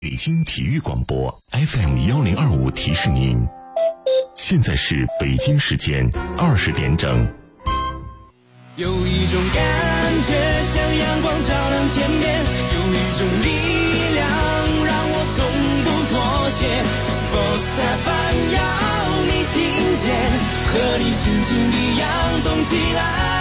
北京体育广播 FM1025提示您，现在是北京时间20点整。 有一种感觉像阳光照亮天边，有一种力量让我从不妥协。Sports FM 要你听见，和你心情一样动起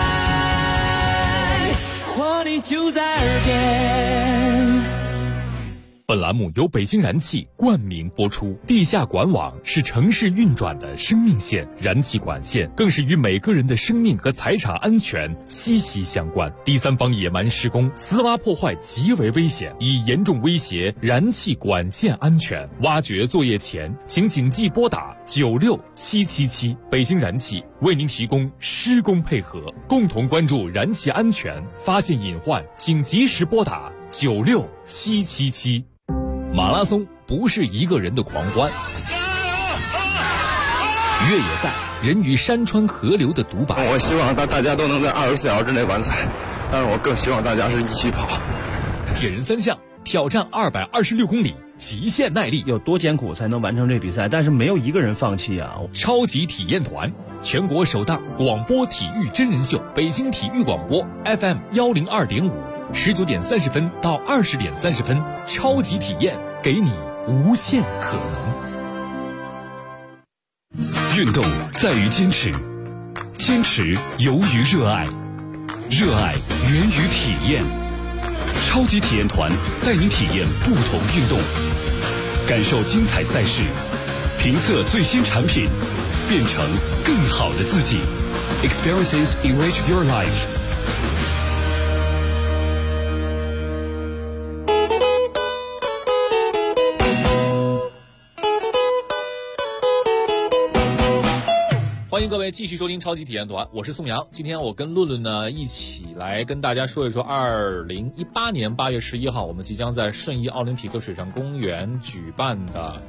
来，活力就在耳边。 本栏目由北京燃气冠名播出。地下管网是城市运转的生命线，燃气管线更是与每个人的生命和财产安全息息相关。第三方野蛮施工、私挖破坏极为危险，已严重威胁燃气管线安全。挖掘作业前，请谨记拨打96777。北京燃气为您提供施工配合，共同关注燃气安全，发现隐患请及时拨打96777。马拉松不是一个人的狂欢，越野赛人与山川河流的独白。 我希望大家都能在24小时之内完赛，但是我更希望大家是一起跑。 铁人三项挑战226公里，极限耐力， 有多艰苦才能完成这比赛？但是没有一个人放弃啊！ 超级体验团，全国首档广播体育真人秀，北京体育广播 FM102.5，19点30分到20点30分，超级体验，给你无限可能。 运动在于坚持，坚持由于热爱，热爱源于体验。超级体验团带您体验不同运动，感受精彩赛事，评测最新产品，变成更好的自己。Experiences enrich your life。 欢迎各位继续收听超级体验团，我是宋阳。今天我跟论论呢一起来跟大家说一说2018年8月11号我们即将在顺义奥林匹克水上公园举办的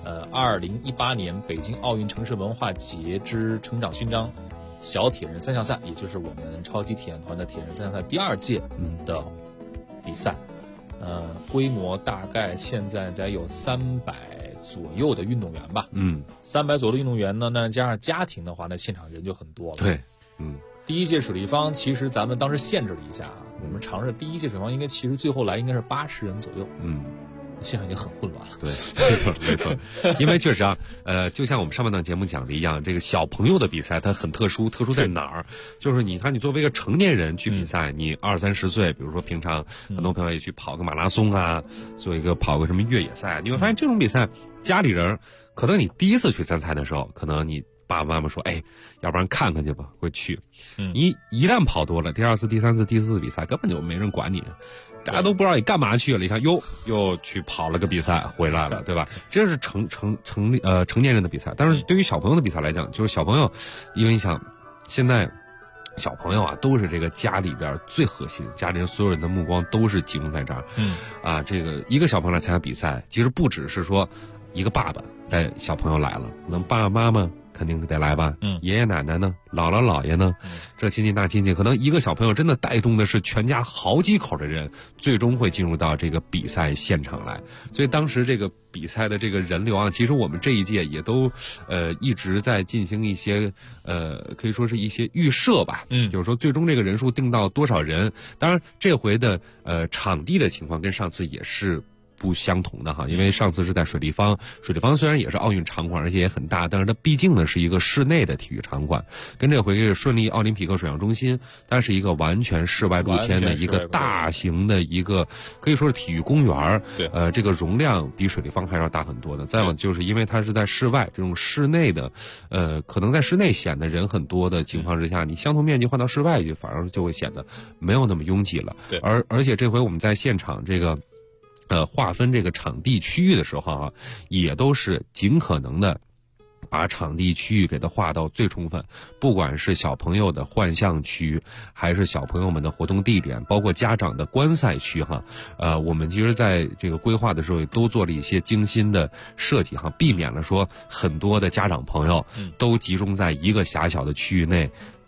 2018年北京奥运城市文化节之成长勋章小铁人三项赛，也就是我们超级体验团的铁人三项赛第2届的比赛。规模大概现在有300左右的运动员吧，300左右的运动员呢，那加上家庭的话，那现场人就很多了。 对， 第一届水立方其实咱们当时限制了一下啊，我们尝试第一届水立方应该其实最后来应该是80人左右，现场也很混乱了。 对，没错，因为确实啊，就像我们上半档节目讲的一样，这个小朋友的比赛它很特殊，特殊在哪儿？就是你看，你作为一个成年人去比赛，你20、30岁，比如说平常很多朋友也去跑个马拉松啊，跑个什么越野赛，你会发现这种比赛，家里人可能你第一次去参赛的时候，可能你爸爸妈妈说，哎，要不然看看去吧，会去。你一旦跑多了，第2次、第3次、第4次比赛根本就没人管你。大家都不知道你干嘛去了，一看又去跑了个比赛回来了，对吧？这是成年人的比赛，但是对于小朋友的比赛来讲，就是小朋友，因为你想现在小朋友啊都是这个家里边最核心，家里人所有人的目光都是集中在这儿。这个一个小朋友来参加比赛，其实不只是说一个爸爸带小朋友来了，那爸爸妈妈肯定得来吧，爷爷奶奶呢，姥姥姥爷呢，这亲戚那亲戚，可能一个小朋友真的带动的是全家好几口的人，最终会进入到这个比赛现场来。所以当时这个比赛的这个人流啊，其实我们这一届也都一直在进行一些可以说是一些预设吧，就是说最终这个人数定到多少人。当然这回的场地的情况跟上次也是不相同的哈，因为上次是在水立方虽然也是奥运场馆，而且也很大，但是它毕竟呢是一个室内的体育场馆，跟这回是顺利奥林匹克水上中心，它是一个完全室外露天的一个大型的一个可以说是体育公园。 对， 这个容量比水立方还要大很多的。再往就是因为它是在室外，这种室内的可能在室内显得人很多的情况之下，你相同面积换到室外去，反而就会显得没有那么拥挤了。 对， 而且这回我们在现场这个划分这个场地区域的时候啊，也都是尽可能的把场地区域给它划到最充分，不管是小朋友的幻象区，还是小朋友们的活动地点，包括家长的观赛区哈，我们其实在这个规划的时候也都做了一些精心的设计哈，避免了说很多的家长朋友都集中在一个狭小的区域内，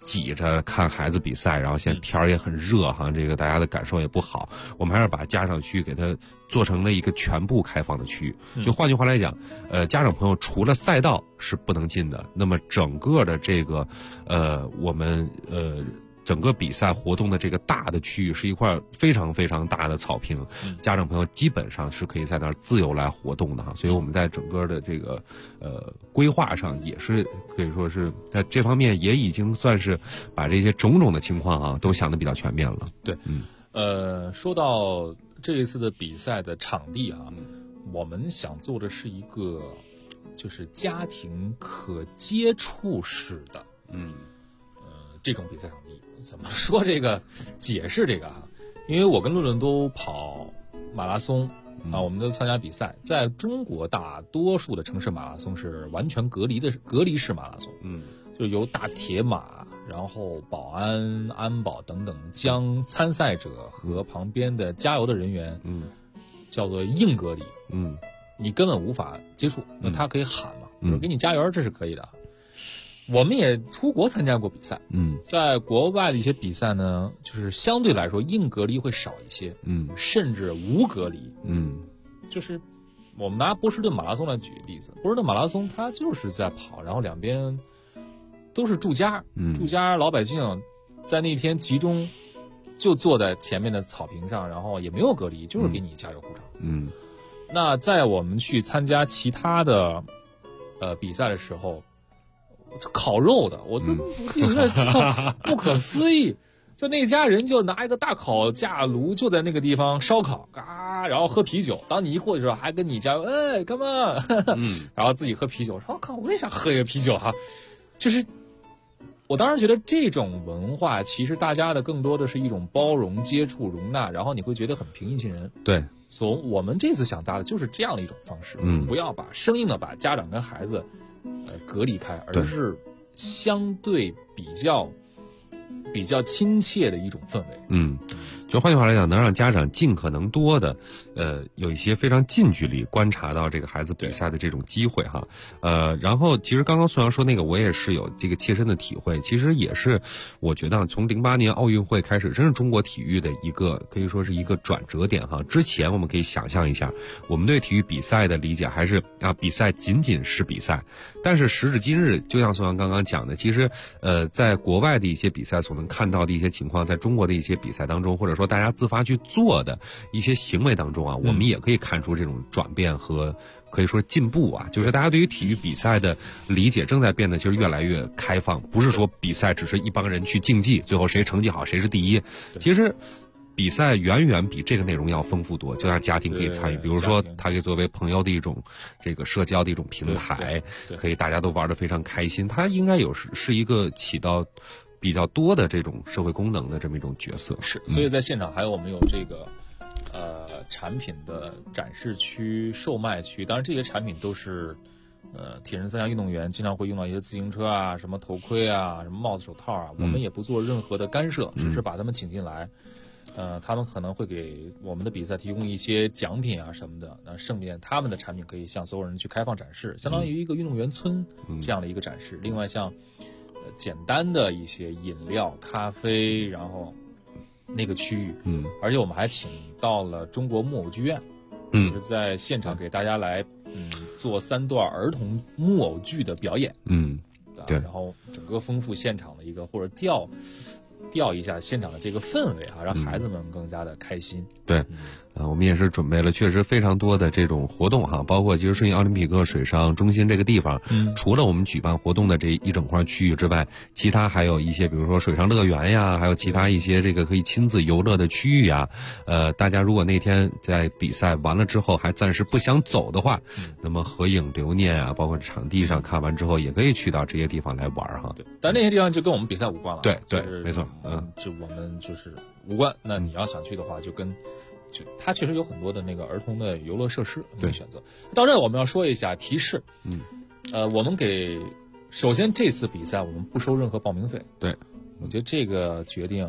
挤着看孩子比赛，然后现在天儿也很热哈，这个大家的感受也不好。我们还是把家长区给它做成了一个全部开放的区域。就换句话来讲，家长朋友除了赛道是不能进的，那么整个的这个我们整个比赛活动的这个大的区域是一块非常非常大的草坪，家长朋友基本上是可以在那儿自由来活动的哈。所以我们在整个的这个规划上也是可以说是在这方面也已经算是把这些种种的情况啊都想得比较全面了。 对，说到这一次的比赛的场地啊，我们想做的是一个就是家庭可接触式的，这种比赛场地。怎么说这个解释这个啊？因为我跟论论都跑马拉松啊，我们都参加比赛。在中国，大多数的城市马拉松是完全隔离式马拉松，就由大铁马，然后保安、安保等等将参赛者和旁边的加油的人员，叫做硬隔离，你根本无法接触。那他可以喊嘛，我给你加油，这是可以的。我们也出国参加过比赛，在国外的一些比赛呢，就是相对来说硬隔离会少一些，甚至无隔离，就是我们拿波士顿马拉松来举例子，波士顿马拉松它就是在跑，然后两边都是住家，老百姓在那天集中就坐在前面的草坪上，然后也没有隔离，就是给你加油鼓掌。那在我们去参加其他的比赛的时候，烤肉的，我都觉得不可思议。就那家人就拿一个大烤架炉，就在那个地方烧烤，然后喝啤酒。当你一过去的时候，还跟你加油，come on，然后自己喝啤酒。说靠，我也想喝一个啤酒哈。就是我当时觉得这种文化，其实大家的更多的是一种包容、接触、容纳，然后你会觉得很平易近人。 对， 我们这次想搭的就是这样的一种方式，不要生硬的把家长跟孩子隔离开，而是相对比较亲切的一种氛围。 就换句话来讲，能让家长尽可能多的有一些非常近距离观察到这个孩子比赛的这种机会哈。然后其实刚刚宋阳说那个，我也是有这个切身的体会，其实也是我觉得从08年奥运会开始，真是中国体育的一个可以说是一个转折点哈。之前我们可以想象一下，我们对体育比赛的理解还是比赛仅仅是比赛，但是时至今日，就像宋阳刚刚讲的，其实在国外的一些比赛所能看到的一些情况，在中国的一些比赛当中，或者说大家自发去做的一些行为当中啊，我们也可以看出这种转变和可以说进步啊，就是大家对于体育比赛的理解正在变得其实越来越开放，不是说比赛只是一帮人去竞技，最后谁成绩好谁是第一，其实比赛远远比这个内容要丰富多，就让家庭可以参与，比如说它可以作为朋友的一种这个社交的一种平台，可以大家都玩得非常开心，它应该是一个起到比较多的这种社会功能的这么一种角色。 是，所以在现场我们有这个产品的展示区、售卖区，当然这些产品都是铁人三项运动员经常会用到一些自行车啊、什么头盔啊、什么帽子、手套啊，我们也不做任何的干涉，只是把他们请进来。他们可能会给我们的比赛提供一些奖品啊什么的，那盛便他们的产品可以向所有人去开放展示，相当于一个运动员村这样的一个展示。另外像简单的一些饮料、咖啡，然后那个区域，而且我们还请到了中国木偶剧院，就是在现场给大家来做3段儿童木偶剧的表演，对，然后整个丰富现场的一个或者调一下现场的这个氛围啊，让孩子们更加的开心。 对，我们也是准备了确实非常多的这种活动哈，包括其实顺义奥林匹克水上中心这个地方，除了我们举办活动的这一整块区域之外，其他还有一些比如说水上乐园呀，还有其他一些这个可以亲自游乐的区域啊。大家如果那天在比赛完了之后还暂时不想走的话，那么合影留念啊，包括场地上看完之后也可以去到这些地方来玩哈。 对，但那些地方就跟我们比赛无关了。 对对， 就是、 没错， 就我们就是无关。那你要想去的话，就它确实有很多的那个儿童的游乐设施可以选择。到这我们要说一下提示，我们首先这次比赛我们不收任何报名费。 对， 我觉得这个决定，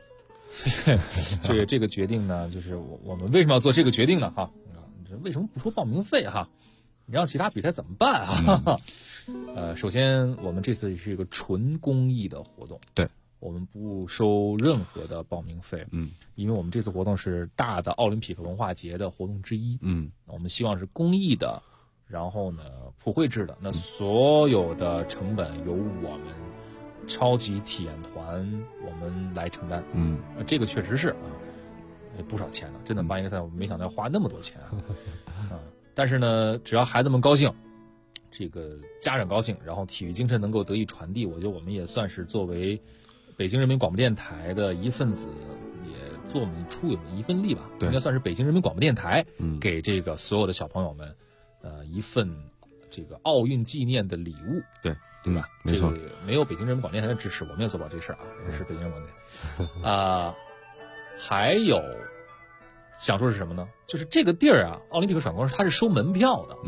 这个决定呢，就是我们为什么要做这个决定呢？哈，为什么不收报名费哈？ 你让其他比赛怎么办啊？首先我们这次是一个纯公益的活动， 对， 我们不收任何的报名费，因为我们这次活动是大的奥林匹克文化节的活动之一，我们希望是公益的，然后呢普惠制的，那所有的成本由我们超级体验团我们来承担，这个确实是不少钱呢，真的办一个赛，我没想到要花那么多钱但是呢，只要孩子们高兴，这个家长高兴，然后体育精神能够得以传递，我觉得我们也算是作为北京人民广播电台的一份子，也做我们出一份力吧。应该算是北京人民广播电台给这个所有的小朋友们，一份这个奥运纪念的礼物。对吧？ 没错， 这个没有北京人民广播电台的支持，我们也做不了这事儿也是北京人民广播电台。还有。想说是什么呢？就是这个地儿奥林匹克闪光它是收门票的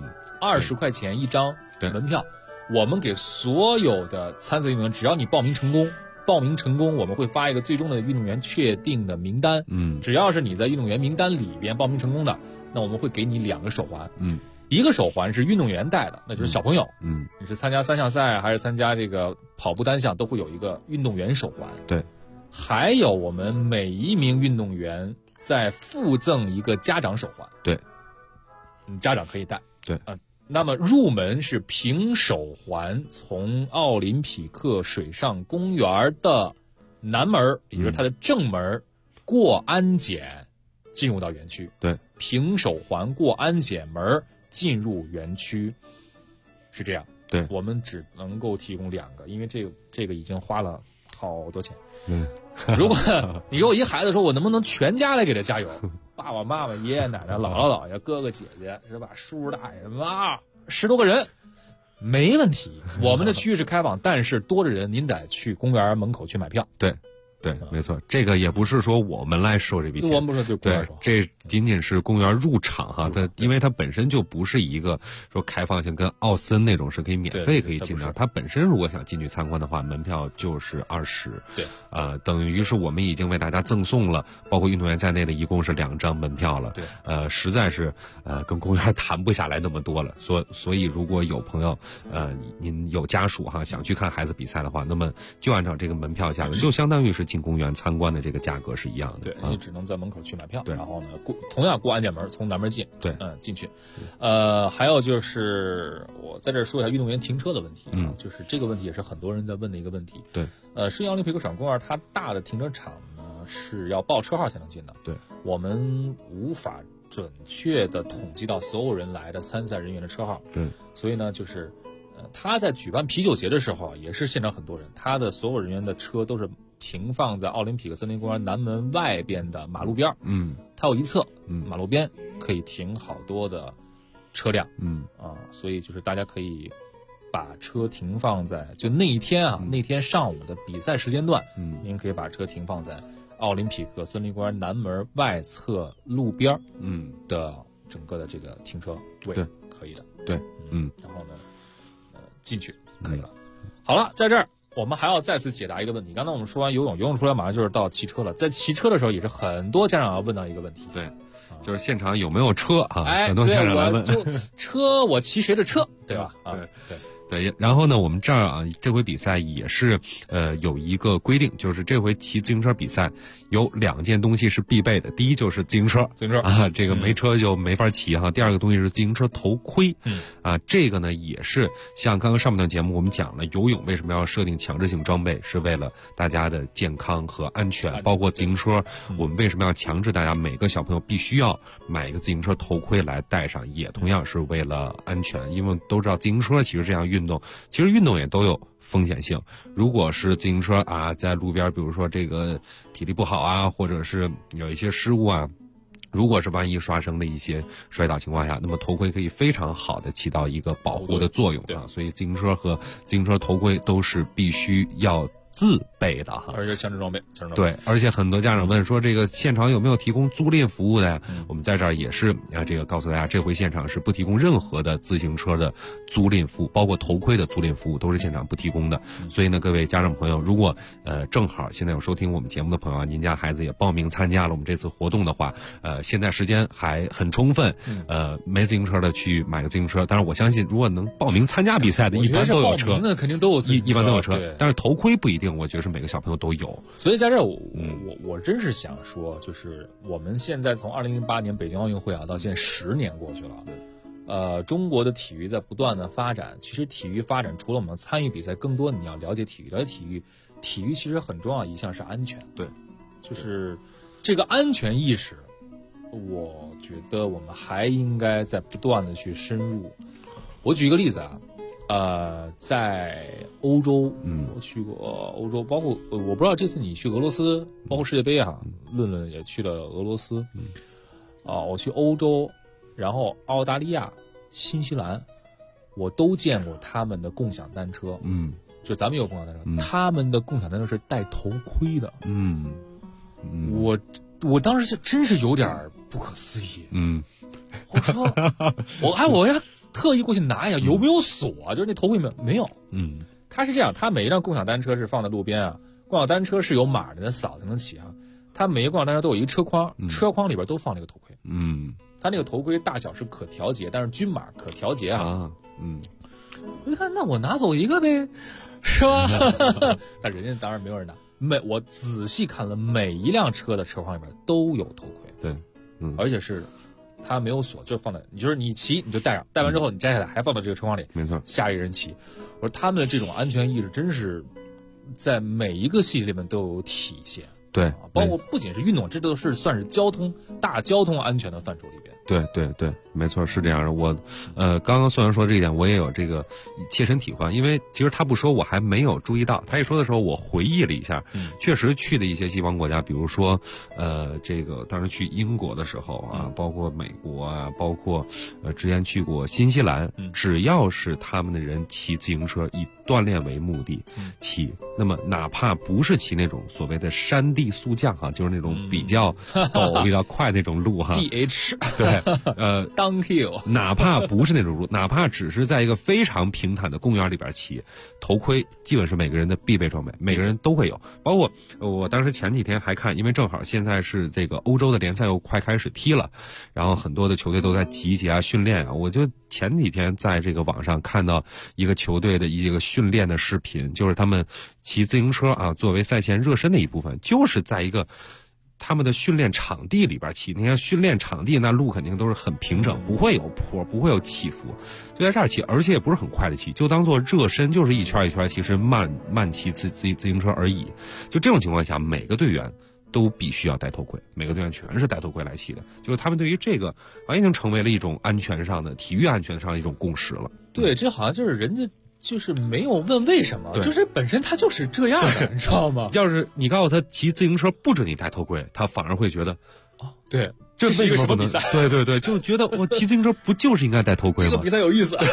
，20块钱一张门票。我们给所有的参赛运动员，只要你报名成功，我们会发一个最终的运动员确定的名单。只要是你在运动员名单里边报名成功的，那我们会给你2个手环。一个手环是运动员戴的，那就是小朋友。你是参加3项赛还是参加这个跑步单项，都会有一个运动员手环。 对， 还有我们每一名运动员再附赠一个家长手环， 对， 家长可以戴， 对， 那么入门是凭手环，从奥林匹克水上公园的南门，也就是它的正门，过安检进入到园区， 对， 凭手环过安检门进入园区，是这样， 对， 我们只能够提供2个，因为这个已经花了好多钱。如果你给我一孩子说，我能不能全家来给他加油？爸爸妈妈、爷爷奶奶、姥姥姥爷、哥哥姐姐，是吧？叔叔大爷，10多个人，没问题。我们的区域是开放，但是多的人您得去公园门口去买票。 对，没错，这个也不是说我们来收这笔钱， 我们不是对公园收， 这仅仅是公园入场它因为它本身就不是一个说开放性，跟奥森那种是可以免费可以进的。它本身如果想进去参观的话，门票就是20。 对， 等于是我们已经为大家赠送了，包括运动员在内的一共是2张门票了。 对， 实在是跟公园谈不下来那么多了。所以如果有朋友您有家属想去看孩子比赛的话，那么就按照这个门票价格，就相当于是进公园参观的这个价格是一样的。 对，你只能在门口去买票， 对， 然后呢同样过安检门，从南门进。 对， 进去。还有就是我在这说一下运动员停车的问题就是这个问题也是很多人在问的一个问题。 对， 世界奥林匹克水上公园它大的停车场呢是要报车号才能进的。 对， 我们无法准确的统计到所有人来的参赛人员的车号。 对， 所以呢就是他在举办啤酒节的时候也是现场很多人，他的所有人员的车都是停放在奥林匹克森林公园南门外边的马路边。它有一侧马路边可以停好多的车辆。所以就是大家可以把车停放在就那一天那天上午的比赛时间段，您可以把车停放在奥林匹克森林公园南门外侧路边的整个的这个停车位， 对， 可以的。 对， 然后呢进去可以了。好了，在这儿我们还要再次解答一个问题。刚才我们说完游泳出来马上就是到骑车了，在骑车的时候也是很多家长要问到一个问题。 对，就是现场有没有车很多家长来问。 车我骑谁的车，对吧？ 对，然后呢，我们这儿这回比赛也是有一个规定，就是这回骑自行车比赛有2件东西是必备的。第一就是自行车这个没车就没法骑第二个东西是自行车头盔。这个呢也是像刚刚上半段节目我们讲了，游泳为什么要设定强制性装备，是为了大家的健康和安全。包括自行车，我们为什么要强制大家每个小朋友必须要买一个自行车头盔来戴上，也同样是为了安全。因为都知道自行车其实这样运动，其实运动也都有风险性。如果是自行车在路边，比如说这个体力不好或者是有一些失误如果是万一发生的一些摔倒情况下，那么头盔可以非常好的起到一个保护的作用所以自行车和自行车头盔都是必须要自备的哈， 而且强制装备。 对，而且很多家长问说，这个现场有没有提供租赁服务的呀？我们在这儿也是这个告诉大家，这回现场是不提供任何的自行车的租赁服务，包括头盔的租赁服务都是现场不提供的。所以呢，各位家长朋友，如果正好现在有收听我们节目的朋友，您家孩子也报名参加了我们这次活动的话，现在时间还很充分，没自行车的去买个自行车。当然，我相信如果能报名参加比赛的，一般都有车， 那肯定都有自行车， 一般都有车。但是头盔不一定，我觉得是每个小朋友都有。 所以在这儿，我真是想说，就是我们现在从2008年北京奥运会到现在10年过去了，中国的体育在不断的发展。其实体育发展除了我们参与比赛，更多你要了解体育，了解体育其实很重要一项是安全。 对， 就是这个安全意识，我觉得我们还应该在不断的去深入。我举一个例子在欧洲，我去过欧洲，包括我不知道这次你去俄罗斯，包括世界杯论论也去了俄罗斯，我去欧洲，然后澳大利亚、新西兰，我都见过他们的共享单车，就咱们有共享单车，他们的共享单车是戴头盔的，我当时就真是有点不可思议，我说我要特意过去拿一下，有没有锁？就是那头盔没有。它是这样，它每一辆共享单车是放在路边共享单车是有码的，扫才能骑它每一个共享单车都有一个车筐，车筐里边都放那个头盔。它那个头盔大小是可调节，但是均码可调节我一看，那我拿走一个呗，是吧？但人家当然没有人拿。我仔细看了，每一辆车的车筐里边都有头盔。 对， 而且是。它没有锁，就放在你骑你就戴上，戴完之后你摘下来还放到这个车筐里， 没错。 下一个人骑，我说他们的这种安全意识真是在每一个细节里面都有体现。 对， 包括不仅是运动，这都是算是大交通安全的范畴里边。 对，没错，是这样的。我刚刚宋阳说这一点，我也有这个切身体会，因为其实他不说我还没有注意到，他一说的时候我回忆了一下，确实去的一些西方国家，比如说这个当时去英国的时候包括美国包括之前去过新西兰，只要是他们的人骑自行车以锻炼为目的骑，那么哪怕不是骑那种所谓的山地速降就是那种比较陡比较快那种路 DH 对 downhill 哪怕不是那种路，哪怕只是在一个非常平坦的公园里边骑，头盔基本是每个人的必备装备，每个人都会有。包括我当时前几天还看，因为正好现在是这个欧洲的联赛又快开始踢了，然后很多的球队都在集结训练我就前几天在这个网上看到一个球队的一个训练的视频，就是他们骑自行车作为赛前热身的一部分，就是在一个他们的训练场地里边骑。你看训练场地那路肯定都是很平整，不会有坡，不会有起伏，就在这儿骑，而且也不是很快的骑，就当做热身，就是一圈一圈其实慢骑自行车而已。就这种情况下，每个队员都必须要戴头盔，每个队员全是戴头盔来骑的，就是他们对于这个已经成为了一种安全上的体育安全上的一种共识了。 对，这好像就是人家就是没有问为什么，就是本身他就是这样的，你知道吗？ 要是你告诉他骑自行车不准你戴头盔，他反而会觉得对， 这是一个什么比赛？ 对，就觉得我骑自行车不就是应该戴头盔吗？ 这个比赛有意思，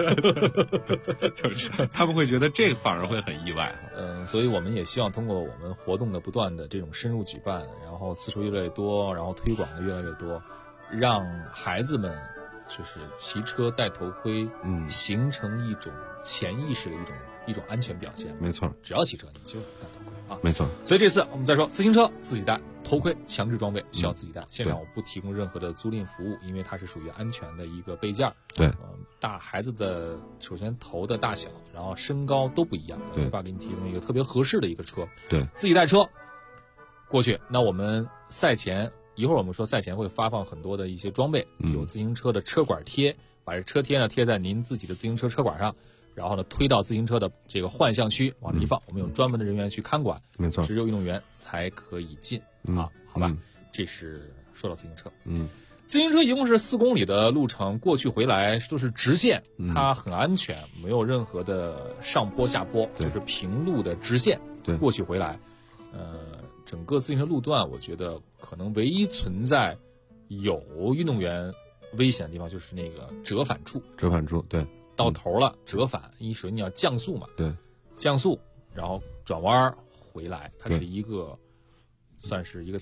就是他们会觉得这反而会很意外。 所以我们也希望通过我们活动的不断的这种深入举办，然后次数越来越多，然后推广的越来越多，让孩子们就是骑车戴头盔，形成一种潜意识的一种安全表现。 没错， 只要骑车你就戴头盔没错。 所以这次我们再说，自行车自己带，头盔强制装备需要自己带。现场我不提供任何的租赁服务，因为它是属于安全的一个备件。 对， 大孩子的首先头的大小，然后身高都不一样，没法给你提供一个特别合适的一个车。 对， 自己带车过去。那我们赛前一会儿我们说赛前会发放很多的一些装备，有自行车的车管贴，把这车贴呢贴在您自己的自行车车管上，然后呢推到自行车的这个换向区往这一放，我们有专门的人员去看管， 没错， 只有运动员才可以进好吧？这是说到自行车。自行车一共是4公里的路程，过去回来都是直线，它很安全，没有任何的上坡下坡，就是平路的直线。 对， 过去回来，整个自行车路段，我觉得可能唯一存在有运动员危险的地方就是那个折返处。 折返处，对， 到头了折返，首先你要降速嘛， 对， 降速， 然后转弯回来，它是一个算是一个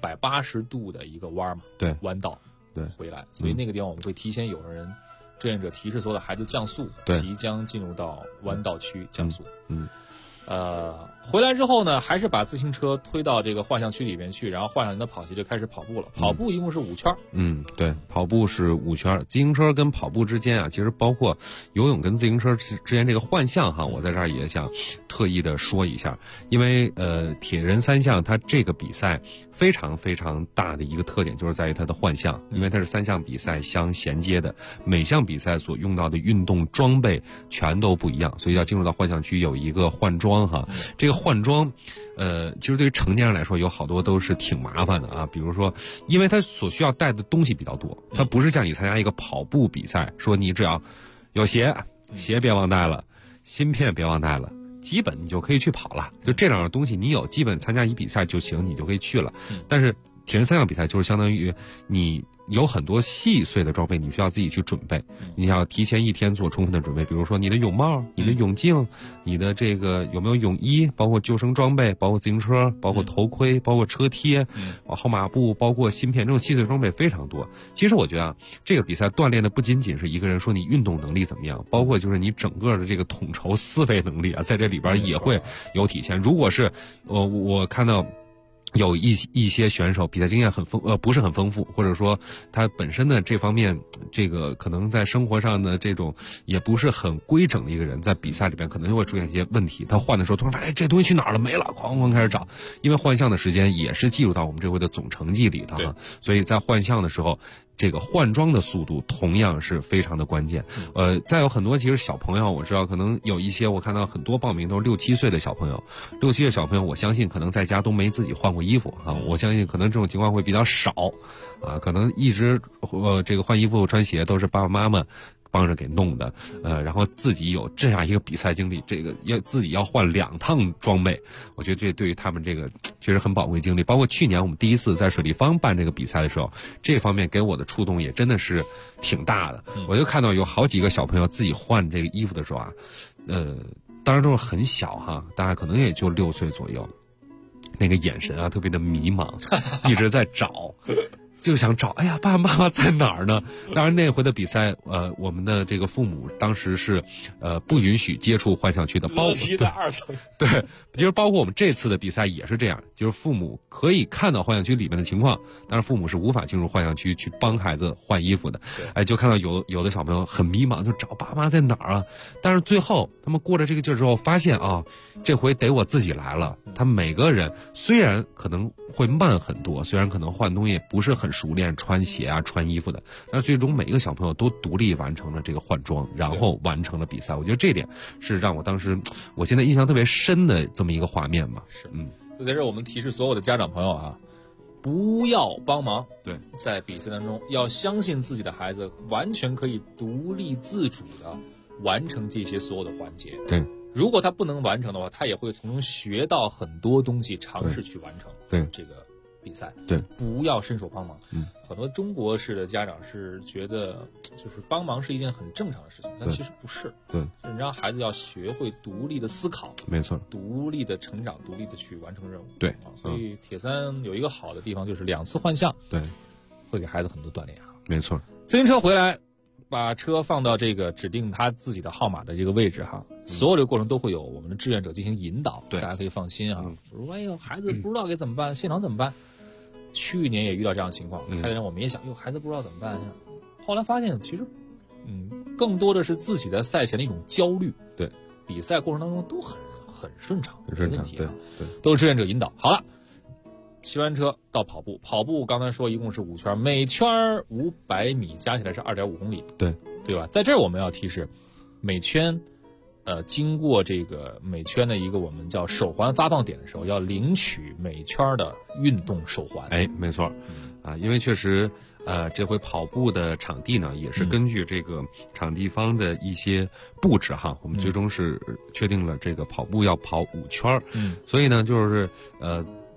180度的一个弯嘛， 对， 弯道， 对， 回来，所以那个地方我们会提前有人志愿者提示所有的孩子降速，即将进入到弯道区降速。回来之后呢，还是把自行车推到这个幻象区里面去，然后换上人的跑鞋就开始跑步了。跑步一共是5圈。 对，跑步是5圈。自行车跟跑步之间啊，其实包括游泳跟自行车之间这个幻象哈，我在这儿也想特意的说一下，因为铁人3项它这个比赛非常非常大的一个特点就是在于它的换项，因为它是3项比赛相衔接的，每项比赛所用到的运动装备全都不一样，所以要进入到换项区有一个换装哈。这个换装其实对于成年人来说有好多都是挺麻烦的啊，比如说因为它所需要带的东西比较多，它不是像你参加一个跑步比赛说你只要有鞋别忘带了，芯片别忘带了，基本你就可以去跑了，就这两样东西你有，基本参加一比赛就行，你就可以去了。但是铁人3项比赛就是相当于你有很多细碎的装备，你需要自己去准备，你要提前1天做充分的准备，比如说你的泳帽、你的泳镜、你的这个有没有泳衣，包括救生装备，包括自行车，包括头盔，包括车贴，号码布，包括芯片，这种细碎装备非常多。其实我觉得啊，这个比赛锻炼的不仅仅是一个人说你运动能力怎么样，包括就是你整个的这个统筹思维能力啊，在这里边也会有体现。如果是我看到有一些选手比赛经验不是很丰富，或者说他本身的这方面这个可能在生活上的这种也不是很规整的一个人，在比赛里边可能就会出现一些问题，他换的时候突然发现这东西去哪儿了没了，哐哐开始找，因为换项的时间也是计入到我们这回的总成绩里的，所以在换项的时候这个换装的速度同样是非常的关键。再有很多其实小朋友，我知道可能有一些我看到很多报名都是6、7岁的小朋友，6、7岁小朋友我相信可能在家都没自己换过衣服啊，我相信可能这种情况会比较少啊，可能一直这个换衣服穿鞋都是爸爸妈妈帮着给弄的，然后自己有这样一个比赛经历，这个自己要换2趟装备，我觉得这对于他们这个确实很宝贵经历。包括去年我们第一次在水立方办这个比赛的时候，这方面给我的触动也真的是挺大的。我就看到有好几个小朋友自己换这个衣服的时候啊，当然都是很小哈，大概可能也就6岁左右，那个眼神啊特别的迷茫，一直在找。就想找，哎呀，爸爸妈妈在哪儿呢？当然那回的比赛，我们的这个父母当时是，不允许接触幻象区的，包括在2层， 对，就是包括我们这次的比赛也是这样，就是父母可以看到幻象区里面的情况，但是父母是无法进入幻象区去帮孩子换衣服的。哎，就看到有的小朋友很迷茫，就找爸妈在哪儿啊？但是最后他们过了这个劲儿之后，发现啊，这回得我自己来了。他们每个人虽然可能会慢很多，虽然可能换东西不是很熟练，穿鞋啊穿衣服的，但最终每一个小朋友都独立完成了这个换装，然后完成了比赛。我觉得这点是让我当时我现在印象特别深的这么一个画面吧。 是，就在这我们提示所有的家长朋友啊，不要帮忙。 对， 在比赛当中要相信自己的孩子完全可以独立自主的完成这些所有的环节。 对， 如果他不能完成的话，他也会从中学到很多东西，尝试去完成这个比赛。 对， 不要伸手帮忙。很多中国式的家长是觉得就是帮忙是一件很正常的事情，但其实不是。 对， 就是让孩子要学会独立的思考， 没错， 独立的成长，独立的去完成任务。 对， 所以铁三有一个好的地方就是2次换项， 对， 会给孩子很多锻炼啊。 没错， 自行车回来，把车放到这个指定他自己的号码的这个位置哈，所有这个过程都会有我们的志愿者进行引导， 对， 大家可以放心啊。如果孩子不知道该怎么办，现场怎么办？去年也遇到这样的情况，开始我们也想，孩子不知道怎么办。后来发现其实，更多的是自己在赛前的一种焦虑。 对， 比赛过程当中都很顺畅，没问题啊。 对， 都是志愿者引导。好了。骑完车到跑步刚才说一共是5圈，每圈500米，加起来是2.5公里，对吧？在这儿我们要提示，每圈，经过这个每圈的一个我们叫手环发放点的时候，要领取每圈的运动手环。 哎，没错，因为确实，这回跑步的场地呢，也是根据这个场地方的一些布置哈，我们最终是确定了这个跑步要跑5圈，所以呢，就是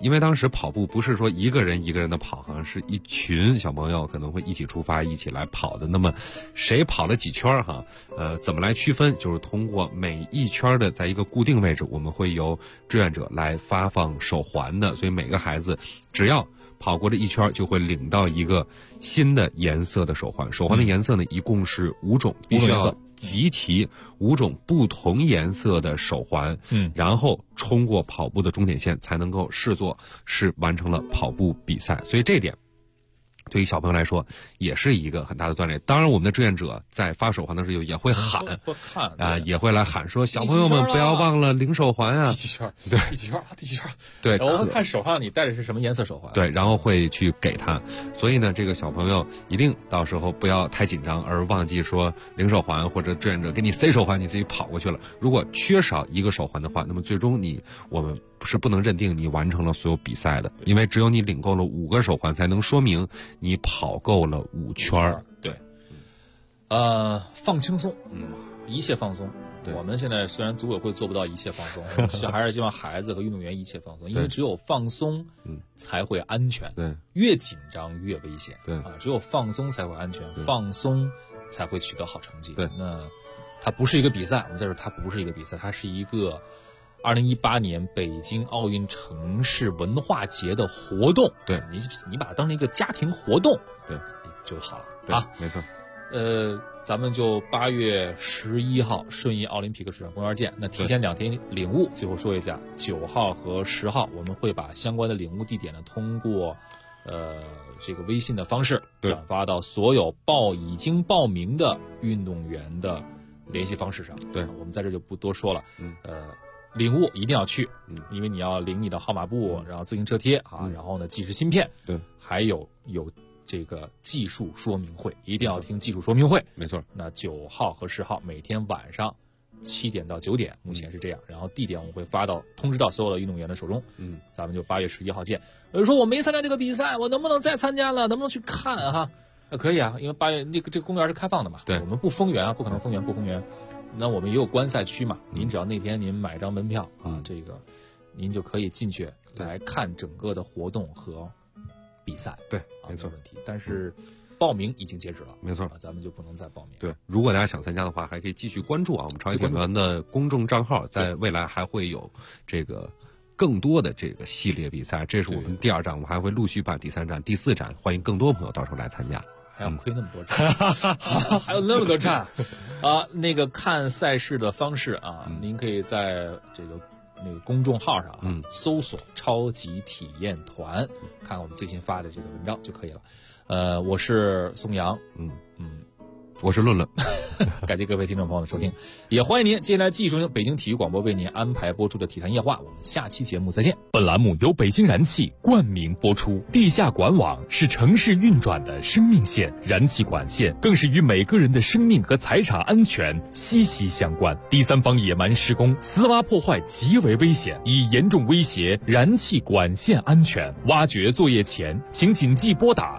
因为当时跑步不是说一个人的跑，好像是一群小朋友可能会一起出发，一起来跑的。那么谁跑了几圈哈？怎么来区分？就是通过每一圈的在一个固定位置，我们会由志愿者来发放手环的。所以每个孩子只要跑过这一圈，就会领到一个新的颜色的手环。手环的颜色呢，一共是5种，必须要集齐5种不同颜色的手环，然后冲过跑步的终点线，才能够视作是完成了跑步比赛。所以这点对于小朋友来说也是一个很大的锻炼。当然我们的志愿者在发手环的时候也会喊也会来喊说小朋友们不要忘了领手环啊， 第几圈，对，第几圈， 对， 我会看手上你戴的是什么颜色手环， 对，然后会去给他。所以呢，这个小朋友一定到时候不要太紧张而忘记说领手环，或者志愿者给你塞手环你自己跑过去了。如果缺少一个手环的话，那么最终我们是不能认定你完成了所有比赛的，因为只有你领够了5个手环，才能说明你跑够了5圈。 对，放轻松，一切放松。我们现在虽然组委会做不到一切放松，还是希望孩子和运动员一切放松，因为只有放松，才会安全。 对， 越紧张越危险。 对只有放松才会安全，放松才会取得好成绩。 对， 那它不是一个比赛，我们在这，它不是一个比赛，它是一个2018年北京奥运城市文化节的活动。 对， 你把它当成一个家庭活动， 对就好了。 对啊，没错。 咱们就8月11号顺义奥林匹克水上公园见。那提前2天领悟，最后说一下，9号和10号我们会把相关的领悟地点呢，通过这个微信的方式转发到所有已经报名的运动员的联系方式上。 对， 我们在这就不多说了。领悟一定要去，因为你要领你的号码布，然后自行车贴然后呢计时芯片， 对，还有这个技术说明会，一定要听技术说明会。 没错。那 9号和10号每天晚上7点到9点，目前是这样。然后地点我们会通知到所有的运动员的手中。咱们就8月11号见。有人说我没参加这个比赛，我能不能再参加了？能不能去看哈？可以啊，因为8月这个公园是开放的嘛。 对， 我们不封园啊，不可能封园不封园。那我们也有观赛区嘛，您只要那天您买张门票这个您就可以进去来看整个的活动和比赛。 对，没错。 问题，但是报名已经截止了。 没错， 咱们就不能再报名。 对，如果大家想参加的话，还可以继续关注我们超级点团的公众账号，在未来还会有这个更多的这个系列比赛。这是我们第2站，我们还会陆续办第3站、第4站，欢迎更多朋友到时候来参加。 还要亏那么多站，还有那么多站那个看赛事的方式您可以在这个那个公众号上搜索超级体验团，看看我们最新发的这个文章就可以了。我是宋阳， 我是论论， 感谢各位听众朋友的收听，也欢迎您接下来继续收听北京体育广播为您安排播出的体坛夜话，我们下期节目再见。 本栏目由北京燃气冠名播出。地下管网是城市运转的生命线，燃气管线更是与每个人的生命和财产安全息息相关。第三方野蛮施工、私挖破坏极为危险，已严重威胁燃气管线安全。挖掘作业前，请谨记拨打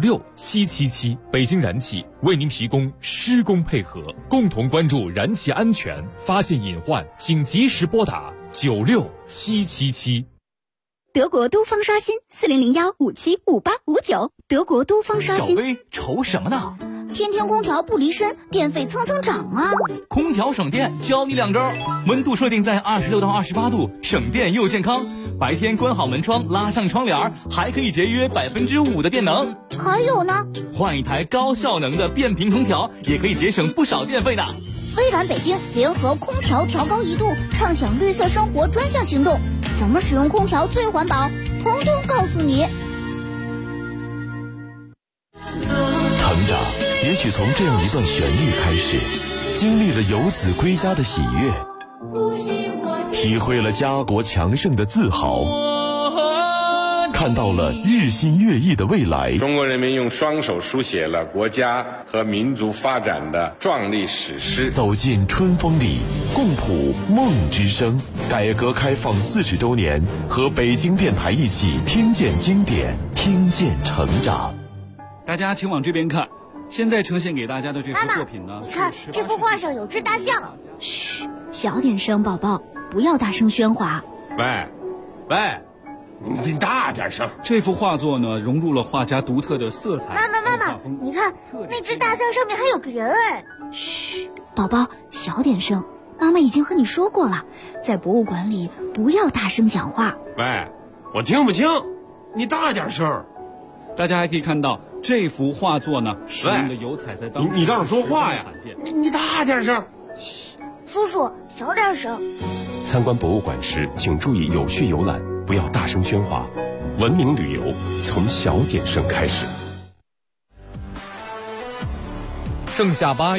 96777。北京燃气为您提供施工配合，共同关注燃气安全，发现隐患请及时拨打96777。 德国都方刷新4001575859，德国都方刷新。 小薇愁什么呢？ 天天空调不离身，电费蹭蹭涨啊！ 空调省电，教你2招：温度设定在26到28度，省电又健康。白天关好门窗，拉上窗帘，还可以节约5%的电能。 还有呢， 换一台高效能的变频空调，也可以节省不少电费的。 微软北京联合空调调高1度，畅享绿色生活专项行动，怎么使用空调最环保，统统告诉你。 成长也许从这样一段旋律开始，经历了游子归家的喜悦，体会了家国强盛的自豪，看到了日新月异的未来。 中国人民用双手书写了国家和民族发展的壮丽史诗。 走进春风里，共谱梦之声。改革开放40周年，和北京电台一起听见经典，听见成长。 大家请往这边看，现在呈现给大家的这幅作品呢， 你看这幅画上有只大象。 嘘，小点声，宝宝，不要大声喧哗。 喂， 你大点声。 这幅画作呢，融入了画家独特的色彩。 妈妈，你看那只大象上面还有个人哎！ 嘘，宝宝，小点声。妈妈已经和你说过了，在博物馆里不要大声讲话。 喂，我听不清，你大点声。 大家还可以看到这幅画作呢，使用的油彩在当时你倒是说话呀！你大点声。 嘘，叔叔小点声。 参观博物馆时，请注意有序游览，不要大声喧哗。文明旅游从小点声开始。 盛夏8